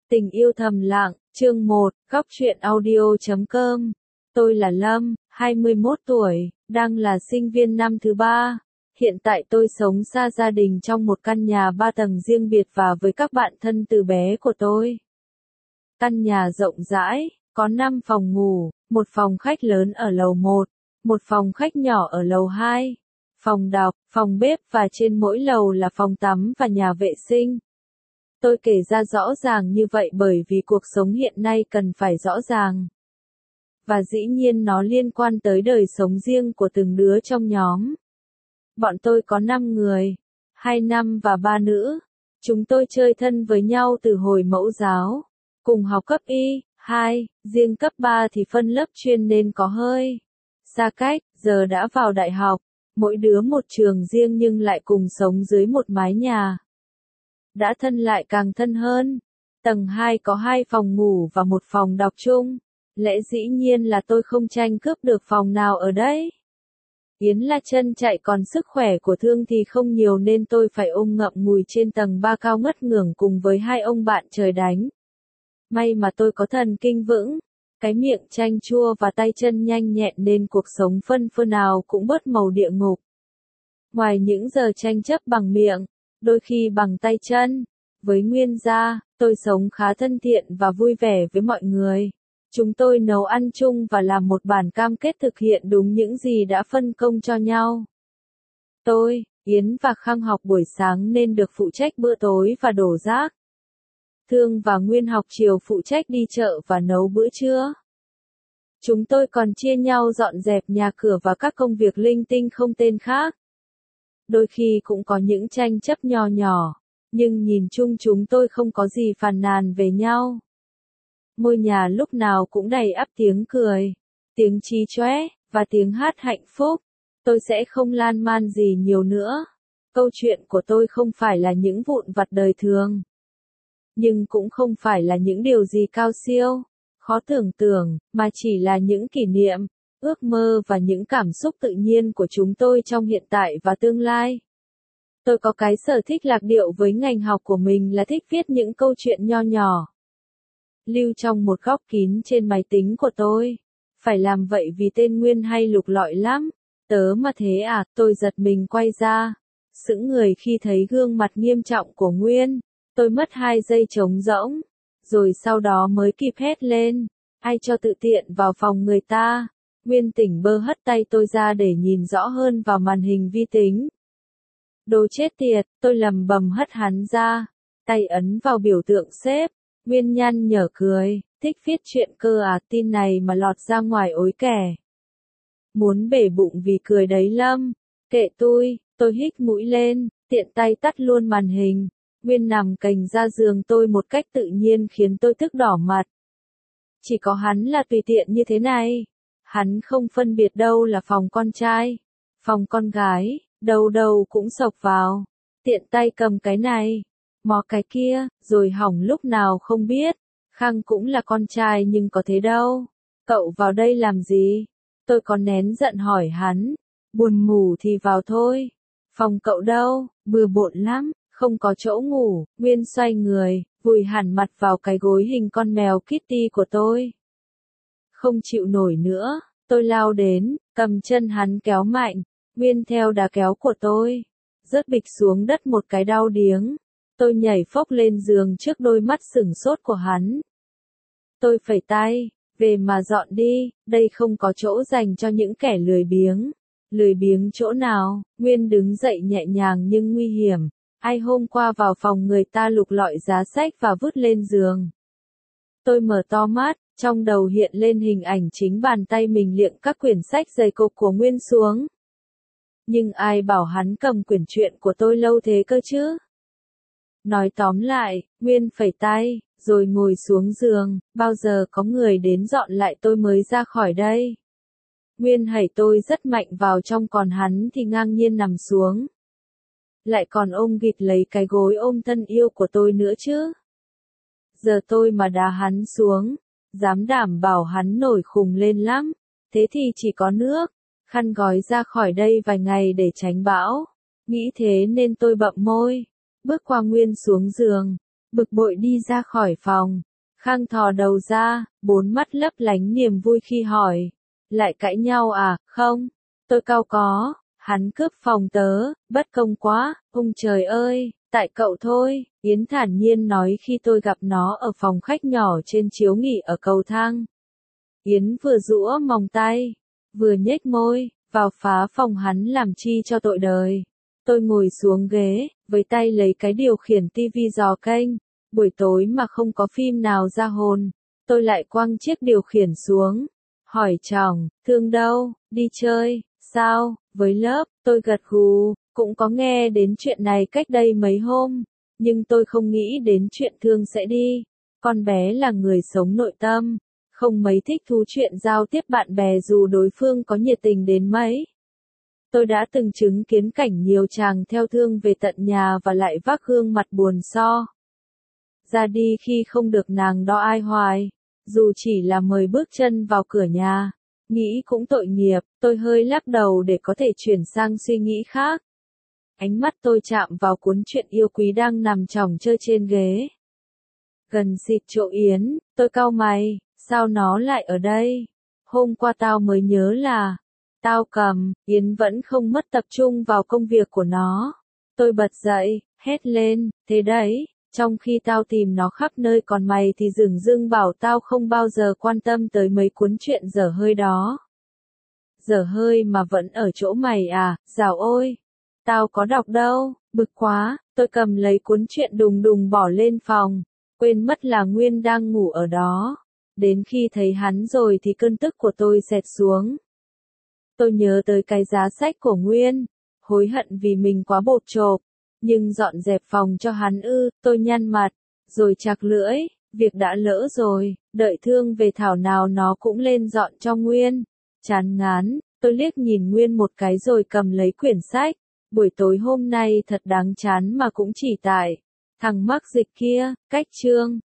Tình yêu thầm lặng, chương 1, góc truyện audio.com. Tôi là Lâm, 21 tuổi, đang là sinh viên năm thứ 3. Hiện tại tôi sống xa gia đình trong một căn nhà 3 tầng riêng biệt và với các bạn thân từ bé của tôi. Căn nhà rộng rãi, có 5 phòng ngủ, một phòng khách lớn ở lầu 1, một phòng khách nhỏ ở lầu 2, phòng đọc, phòng bếp và trên mỗi lầu là phòng tắm và nhà vệ sinh. Tôi kể ra rõ ràng như vậy bởi vì cuộc sống hiện nay cần phải rõ ràng. Và dĩ nhiên nó liên quan tới đời sống riêng của từng đứa trong nhóm. Bọn tôi có 5 người, 2 nam và 3 nữ. Chúng tôi chơi thân với nhau từ hồi mẫu giáo, cùng học cấp Y, 2, riêng cấp 3 thì phân lớp chuyên nên có hơi xa cách, giờ đã vào đại học, mỗi đứa một trường riêng nhưng lại cùng sống dưới một mái nhà. Đã thân lại càng thân hơn. Tầng 2 có 2 phòng ngủ và một phòng đọc chung. Lẽ dĩ nhiên là tôi không tranh cướp được phòng nào ở đây. Yến là chân chạy còn sức khỏe của Thương thì không nhiều nên tôi phải ôm ngậm ngùi trên tầng 3 cao ngất ngưởng cùng với 2 ông bạn trời đánh. May mà tôi có thần kinh vững, cái miệng chanh chua và tay chân nhanh nhẹn nên cuộc sống phân phơ nào cũng bớt màu địa ngục. Ngoài những giờ tranh chấp bằng miệng, đôi khi bằng tay chân, với Nguyên gia, tôi sống khá thân thiện và vui vẻ với mọi người. Chúng tôi nấu ăn chung và làm một bản cam kết thực hiện đúng những gì đã phân công cho nhau. Tôi, Yến và Khang học buổi sáng nên được phụ trách bữa tối và đổ rác. Thương và Nguyên học chiều phụ trách đi chợ và nấu bữa trưa. Chúng tôi còn chia nhau dọn dẹp nhà cửa và các công việc linh tinh không tên khác. Đôi khi cũng có những tranh chấp nho nhỏ, nhưng nhìn chung chúng tôi không có gì phàn nàn về nhau. Ngôi nhà lúc nào cũng đầy ắp tiếng cười, tiếng chí chóe, và tiếng hát hạnh phúc. Tôi sẽ không lan man gì nhiều nữa. Câu chuyện của tôi không phải là những vụn vặt đời thường. Nhưng cũng không phải là những điều gì cao siêu, khó tưởng tượng, mà chỉ là những kỷ niệm, ước mơ và những cảm xúc tự nhiên của chúng tôi trong hiện tại và tương lai. Tôi có cái sở thích lạc điệu với ngành học của mình là thích viết những câu chuyện nho nhỏ. Lưu trong một góc kín trên máy tính của tôi. Phải làm vậy vì tên Nguyên hay lục lọi lắm. Tớ mà thế à, tôi giật mình quay ra. Sững người khi thấy gương mặt nghiêm trọng của Nguyên. Tôi mất 2 giây trống rỗng. Rồi sau đó mới kịp hét lên. Ai cho tự tiện vào phòng người ta. Nguyên tỉnh bơ hất tay tôi ra để nhìn rõ hơn vào màn hình vi tính. Đồ chết tiệt, tôi lầm bầm hất hắn ra. Tay ấn vào biểu tượng xếp. Nguyên nhăn nhở cười, thích viết chuyện cơ à, tin này mà lọt ra ngoài ối kẻ. Muốn bể bụng vì cười đấy Lâm. Kệ tôi hít mũi lên, tiện tay tắt luôn màn hình. Nguyên nằm cành ra giường tôi một cách tự nhiên khiến tôi tức đỏ mặt. Chỉ có hắn là tùy tiện như thế này. Hắn không phân biệt đâu là phòng con trai, phòng con gái, đâu đâu cũng xộc vào. Tiện tay cầm cái này, mò cái kia, rồi hỏng lúc nào không biết. Khang cũng là con trai nhưng có thế đâu. Cậu vào đây làm gì? Tôi có nén giận hỏi hắn. Buồn ngủ thì vào thôi. Phòng cậu đâu? Bừa bộn lắm, không có chỗ ngủ. Nguyên xoay người, vùi hẳn mặt vào cái gối hình con mèo Kitty của tôi. Không chịu nổi nữa, tôi lao đến, cầm chân hắn kéo mạnh. Nguyên theo đà kéo của tôi, rớt bịch xuống đất một cái đau điếng. Tôi nhảy phốc lên giường trước đôi mắt sửng sốt của hắn. Tôi phẩy tay, về mà dọn đi, đây không có chỗ dành cho những kẻ lười biếng. Lười biếng chỗ nào? Nguyên đứng dậy nhẹ nhàng nhưng nguy hiểm. Ai hôm qua vào phòng người ta lục lọi giá sách và vứt lên giường. Tôi mở to mắt, trong đầu hiện lên hình ảnh chính bàn tay mình liệng các quyển sách dày cộp của Nguyên xuống. Nhưng ai bảo hắn cầm quyển truyện của tôi lâu thế cơ chứ? Nói tóm lại, Nguyên phẩy tay, rồi ngồi xuống giường, bao giờ có người đến dọn lại tôi mới ra khỏi đây. Nguyên hẩy tôi rất mạnh vào trong còn hắn thì ngang nhiên nằm xuống. Lại còn ôm ghịt lấy cái gối ôm thân yêu của tôi nữa chứ. Giờ tôi mà đá hắn xuống, dám đảm bảo hắn nổi khùng lên lắm. Thế thì chỉ có nước, khăn gói ra khỏi đây vài ngày để tránh bão. Nghĩ thế nên tôi bậm môi, bước qua Nguyên xuống giường, bực bội đi ra khỏi phòng. Khang thò đầu ra, bốn mắt lấp lánh niềm vui khi hỏi. Lại cãi nhau à? Không. Tôi cau có. Hắn cướp phòng tớ, bất công quá, ông trời ơi, tại cậu thôi. Yến thản nhiên nói khi tôi gặp nó ở phòng khách nhỏ trên chiếu nghỉ ở cầu thang. Yến vừa giũa móng tay, vừa nhếch môi, vào phá phòng hắn làm chi cho tội đời. Tôi ngồi xuống ghế, với tay lấy cái điều khiển tivi dò kênh. Buổi tối mà không có phim nào ra hồn, tôi lại quăng chiếc điều khiển xuống. Hỏi chồng, Thương đâu, đi chơi, sao, với lớp, tôi gật gù, cũng có nghe đến chuyện này cách đây mấy hôm, nhưng tôi không nghĩ đến chuyện Thương sẽ đi. Con bé là người sống nội tâm, không mấy thích thú chuyện giao tiếp bạn bè dù đối phương có nhiệt tình đến mấy. Tôi đã từng chứng kiến cảnh nhiều chàng theo Thương về tận nhà và lại vác gương mặt buồn so. Ra đi khi không được nàng đo ai hoài, dù chỉ là mời bước chân vào cửa nhà. Nghĩ cũng tội nghiệp, tôi hơi lắc đầu để có thể chuyển sang suy nghĩ khác. Ánh mắt tôi chạm vào cuốn truyện yêu quý đang nằm chỏng chơi trên ghế. Gần xịt chỗ Yến, tôi cau mày, sao nó lại ở đây? Hôm qua tao mới nhớ là, tao cầm, Yến vẫn không mất tập trung vào công việc của nó. Tôi bật dậy, hét lên, thế đấy, trong khi tao tìm nó khắp nơi còn mày thì dửng dưng bảo tao không bao giờ quan tâm tới mấy cuốn truyện dở hơi đó. Dở hơi mà vẫn ở chỗ mày à, dào ôi, tao có đọc đâu, bực quá, tôi cầm lấy cuốn truyện đùng đùng bỏ lên phòng, quên mất là Nguyên đang ngủ ở đó. Đến khi thấy hắn rồi thì cơn tức của tôi xẹt xuống. Tôi nhớ tới cái giá sách của Nguyên, hối hận vì mình quá bộp chộp, nhưng dọn dẹp phòng cho hắn tôi nhăn mặt, rồi chạc lưỡi, việc đã lỡ rồi, đợi Thương về thảo nào nó cũng lên dọn cho Nguyên. Chán ngán, tôi liếc nhìn Nguyên một cái rồi cầm lấy quyển sách, buổi tối hôm nay thật đáng chán mà cũng chỉ tại thằng mắc dịch kia, cách chương.